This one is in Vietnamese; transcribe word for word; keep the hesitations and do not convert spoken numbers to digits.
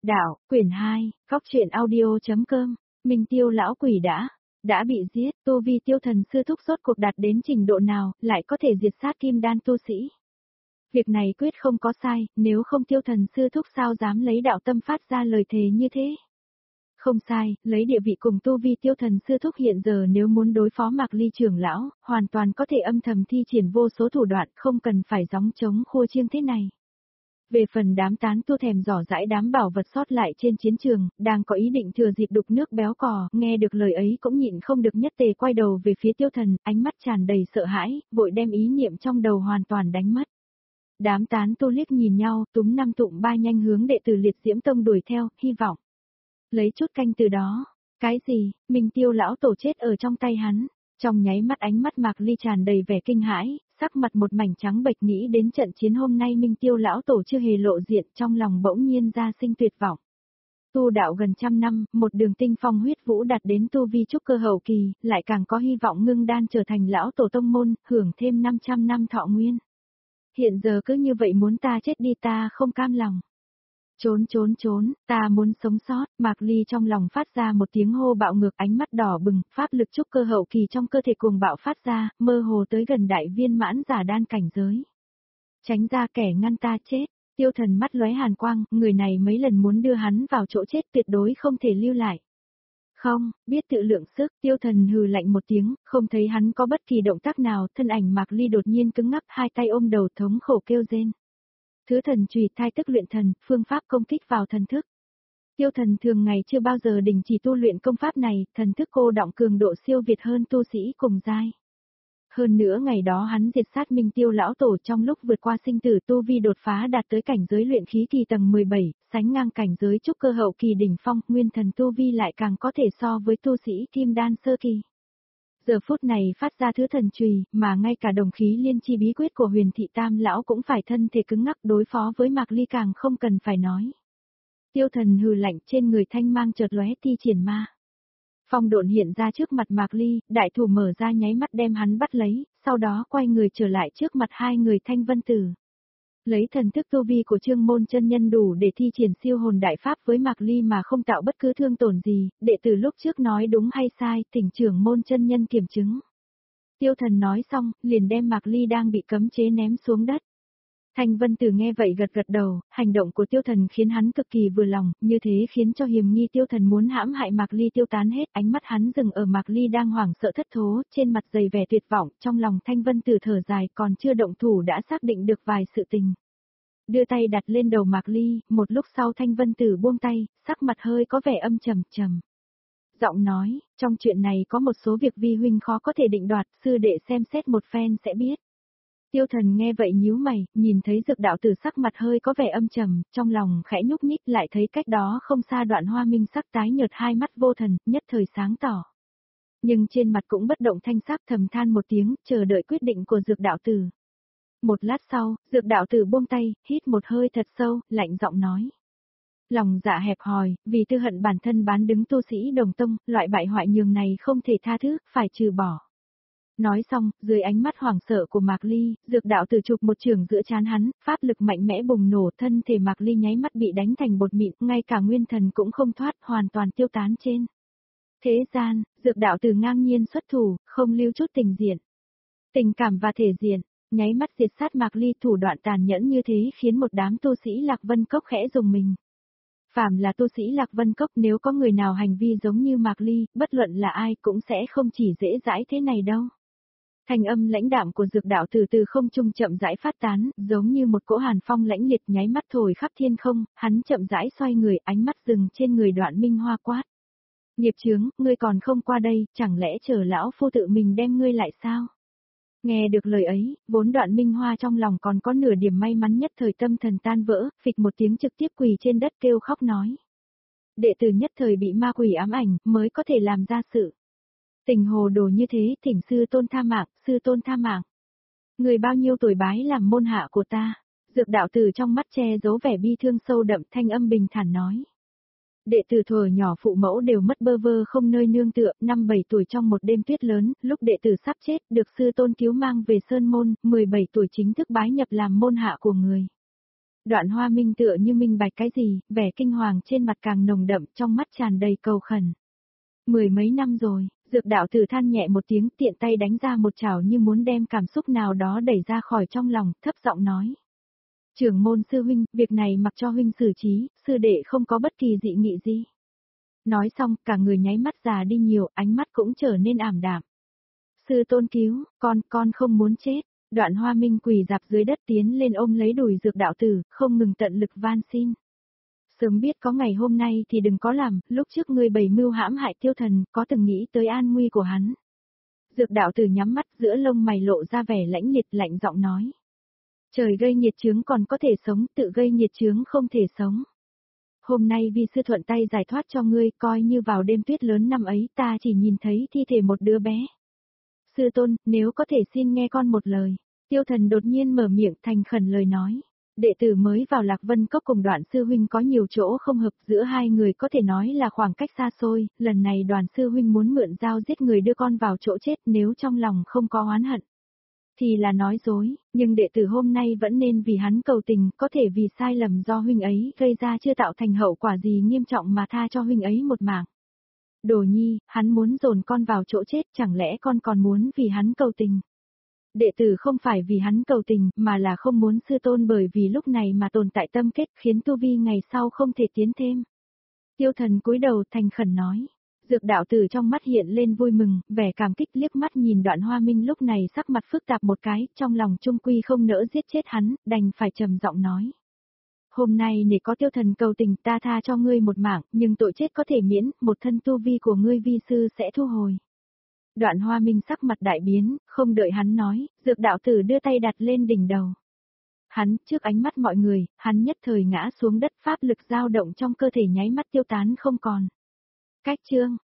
Đạo, quyển hai, góc truyện audio.com, Minh Tiêu lão quỷ đã, đã bị giết, tu vi Tiêu Thần sư thúc rốt cuộc đạt đến trình độ nào, lại có thể diệt sát kim đan tu sĩ. Việc này quyết không có sai, nếu không Tiêu Thần sư thúc sao dám lấy đạo tâm phát ra lời thề như thế. Không sai, lấy địa vị cùng tu vi Tiêu Thần sư thúc hiện giờ nếu muốn đối phó Mạc Ly trưởng lão, hoàn toàn có thể âm thầm thi triển vô số thủ đoạn, không cần phải gióng trống khua chiêng thế này. Về phần đám tán tu thèm dò dãi đám bảo vật sót lại trên chiến trường, đang có ý định thừa dịp đục nước béo cò, nghe được lời ấy cũng nhịn không được nhất tề quay đầu về phía Tiêu Thần, ánh mắt tràn đầy sợ hãi, vội đem ý niệm trong đầu hoàn toàn đánh mất. Đám tán tu liếc nhìn nhau, túm năm tụm ba nhanh hướng đệ tử Liệt Diễm Tông đuổi theo, hy vọng lấy chút canh từ đó. Cái gì, Minh Tiêu lão tổ chết ở trong tay hắn. Trong nháy mắt ánh mắt Mạc Ly tràn đầy vẻ kinh hãi, sắc mặt một mảnh trắng bệch, nghĩ đến trận chiến hôm nay Minh Tiêu lão tổ chưa hề lộ diện, trong lòng bỗng nhiên ra sinh tuyệt vọng. Tu đạo gần trăm năm, một đường tinh phong huyết vũ đạt đến tu vi trúc cơ hậu kỳ, lại càng có hy vọng ngưng đan trở thành lão tổ tông môn, hưởng thêm năm trăm năm thọ nguyên. Hiện giờ cứ như vậy muốn ta chết đi, ta không cam lòng. Trốn trốn trốn, ta muốn sống sót. Mạc Ly trong lòng phát ra một tiếng hô bạo ngược, ánh mắt đỏ bừng, pháp lực trúc cơ hậu kỳ trong cơ thể cuồng bạo phát ra, mơ hồ tới gần đại viên mãn giả đan cảnh giới. Tránh ra, kẻ ngăn ta chết. Tiêu Thần mắt lóe hàn quang, người này mấy lần muốn đưa hắn vào chỗ chết, tuyệt đối không thể lưu lại. Không, biết tự lượng sức, Tiêu Thần hừ lạnh một tiếng, không thấy hắn có bất kỳ động tác nào, thân ảnh Mạc Ly đột nhiên cứng ngắc, hai tay ôm đầu thống khổ kêu rên. Thứ thần chùy thai tức luyện thần, phương pháp công kích vào thần thức. Tiêu Thần thường ngày chưa bao giờ đình chỉ tu luyện công pháp này, thần thức cô đọng cường độ siêu việt hơn tu sĩ cùng giai. Hơn nữa ngày đó hắn diệt sát Minh Tiêu lão tổ trong lúc vượt qua sinh tử, tu vi đột phá đạt tới cảnh giới luyện khí kỳ tầng mười bảy, sánh ngang cảnh giới trúc cơ hậu kỳ đỉnh phong, nguyên thần tu vi lại càng có thể so với tu sĩ kim đan sơ kỳ. Giờ phút này phát ra thứ thần chùy, mà ngay cả đồng khí liên chi bí quyết của Huyền Thị Tam lão cũng phải thân thể cứng ngắc, đối phó với Mạc Ly càng không cần phải nói. Tiêu Thần hừ lạnh, trên người thanh mang chợt lóe, thi triển ma phong độn hiện ra trước mặt Mạc Ly, đại thủ mở ra nháy mắt đem hắn bắt lấy, sau đó quay người trở lại trước mặt hai người Thanh Vân Tử. Lấy thần thức tu vi của Trương Môn chân nhân đủ để thi triển siêu hồn đại pháp với Mạc Ly mà không tạo bất cứ thương tổn gì, đệ tử lúc trước nói đúng hay sai, thỉnh trưởng Môn chân nhân kiểm chứng. Tiêu Thần nói xong, liền đem Mạc Ly đang bị cấm chế ném xuống đất. Thanh Vân Tử nghe vậy gật gật đầu, hành động của Tiêu Thần khiến hắn cực kỳ vừa lòng, như thế khiến cho hiềm nghi Tiêu Thần muốn hãm hại Mạc Ly tiêu tán hết, ánh mắt hắn dừng ở Mạc Ly đang hoảng sợ thất thố, trên mặt dày vẻ tuyệt vọng, trong lòng Thanh Vân Tử thở dài, còn chưa động thủ đã xác định được vài sự tình. Đưa tay đặt lên đầu Mạc Ly, một lúc sau Thanh Vân Tử buông tay, sắc mặt hơi có vẻ âm trầm trầm. Giọng nói, trong chuyện này có một số việc vi huynh khó có thể định đoạt, sư đệ xem xét một phen sẽ biết. Tiêu Thần nghe vậy nhíu mày, nhìn thấy Dược đạo tử sắc mặt hơi có vẻ âm trầm, trong lòng khẽ nhúc nhích, lại thấy cách đó không xa Đoạn Hoa Minh sắc tái nhợt, hai mắt vô thần, nhất thời sáng tỏ. Nhưng trên mặt cũng bất động thanh sắc, thầm than một tiếng, chờ đợi quyết định của Dược đạo tử. Một lát sau, Dược đạo tử buông tay, hít một hơi thật sâu, lạnh giọng nói. Lòng dạ hẹp hòi, vì tư hận bản thân bán đứng tu sĩ đồng tông, loại bại hoại nhường này không thể tha thứ, phải trừ bỏ. Nói xong, dưới ánh mắt hoảng sợ của Mạc Ly, Dược đạo tử chụp một chưởng giữa trán hắn, pháp lực mạnh mẽ bùng nổ, thân thể Mạc Ly nháy mắt bị đánh thành bột mịn, ngay cả nguyên thần cũng không thoát, hoàn toàn tiêu tán trên thế gian. Dược đạo tử ngang nhiên xuất thủ, không lưu chút tình diện, tình cảm và thể diện, nháy mắt diệt sát Mạc Ly. Thủ đoạn tàn nhẫn như thế khiến một đám tu sĩ Lạc Vân Cốc khẽ rùng mình. Phàm là tu sĩ Lạc Vân Cốc, nếu có người nào hành vi giống như Mạc Ly, bất luận là ai cũng sẽ không chỉ dễ dãi thế này đâu. Thanh âm lãnh đạm của Dược đạo từ từ không trung chậm rãi phát tán, giống như một cỗ hàn phong lãnh liệt nháy mắt thổi khắp thiên không, hắn chậm rãi xoay người, ánh mắt dừng trên người Đoạn Minh Hoa quát. Nghiệp chướng, ngươi còn không qua đây, chẳng lẽ chờ lão phu tự mình đem ngươi lại sao? Nghe được lời ấy, vốn Đoạn Minh Hoa trong lòng còn có nửa điểm may mắn, nhất thời tâm thần tan vỡ, phịch một tiếng trực tiếp quỳ trên đất kêu khóc nói. Đệ tử nhất thời bị ma quỷ ám ảnh, mới có thể làm ra sự tình hồ đồ như thế, thỉnh sư tôn tha mạng, sư tôn tha mạng. Người bao nhiêu tuổi bái làm môn hạ của ta? Dược đạo tử trong mắt che giấu vẻ bi thương sâu đậm, thanh âm bình thản nói. Đệ tử thuở nhỏ phụ mẫu đều mất bơ vơ không nơi nương tựa, năm bảy tuổi trong một đêm tuyết lớn, lúc đệ tử sắp chết, được sư tôn cứu mang về sơn môn, mười bảy tuổi chính thức bái nhập làm môn hạ của người. Đoạn Hoa Minh tựa như minh bạch cái gì, vẻ kinh hoàng trên mặt càng nồng đậm, trong mắt tràn đầy cầu khẩn. Mười mấy năm rồi, Dược đạo tử than nhẹ một tiếng, tiện tay đánh ra một chảo như muốn đem cảm xúc nào đó đẩy ra khỏi trong lòng, thấp giọng nói. Trưởng môn sư huynh, việc này mặc cho huynh xử trí, sư đệ không có bất kỳ dị nghị gì. Nói xong, cả người nháy mắt già đi nhiều, ánh mắt cũng trở nên ảm đạm. Sư tôn cứu, con, con không muốn chết. Đoạn Hoa Minh quỳ dạp dưới đất tiến lên ôm lấy đùi Dược đạo tử, không ngừng tận lực van xin. Sớm biết có ngày hôm nay thì đừng có làm, lúc trước ngươi bày mưu hãm hại Tiêu Thần, có từng nghĩ tới an nguy của hắn. Dược đạo tử nhắm mắt, giữa lông mày lộ ra vẻ lãnh liệt, lạnh giọng nói. Trời gây nhiệt chướng còn có thể sống, tự gây nhiệt chướng không thể sống. Hôm nay vì sư thuận tay giải thoát cho ngươi, coi như vào đêm tuyết lớn năm ấy ta chỉ nhìn thấy thi thể một đứa bé. Sư tôn, nếu có thể xin nghe con một lời. Tiêu Thần đột nhiên mở miệng thành khẩn lời nói. Đệ tử mới vào Lạc Vân Cốc cùng Đoạn sư huynh có nhiều chỗ không hợp, giữa hai người có thể nói là khoảng cách xa xôi, lần này Đoàn sư huynh muốn mượn dao giết người đưa con vào chỗ chết, nếu trong lòng không có oán hận thì là nói dối, nhưng đệ tử hôm nay vẫn nên vì hắn cầu tình, có thể vì sai lầm do huynh ấy gây ra chưa tạo thành hậu quả gì nghiêm trọng mà tha cho huynh ấy một mạng. Đồ nhi, hắn muốn dồn con vào chỗ chết, chẳng lẽ con còn muốn vì hắn cầu tình? Đệ tử không phải vì hắn cầu tình, mà là không muốn sư tôn bởi vì lúc này mà tồn tại tâm kết, khiến tu vi ngày sau không thể tiến thêm. Tiêu Thần cúi đầu thành khẩn nói. Dược đạo tử trong mắt hiện lên vui mừng, vẻ cảm kích, liếc mắt nhìn Đoạn Hoa Minh lúc này sắc mặt phức tạp một cái, trong lòng trung quy không nỡ giết chết hắn, đành phải trầm giọng nói. Hôm nay để có Tiêu Thần cầu tình, ta tha cho ngươi một mạng, nhưng tội chết có thể miễn, một thân tu vi của ngươi vi sư sẽ thu hồi. Đoạn Hoa Minh sắc mặt đại biến, không đợi hắn nói, dược đạo tử đưa tay đặt lên đỉnh đầu. Hắn, trước ánh mắt mọi người, hắn nhất thời ngã xuống đất, pháp lực dao động trong cơ thể nháy mắt tiêu tán không còn. Cách chương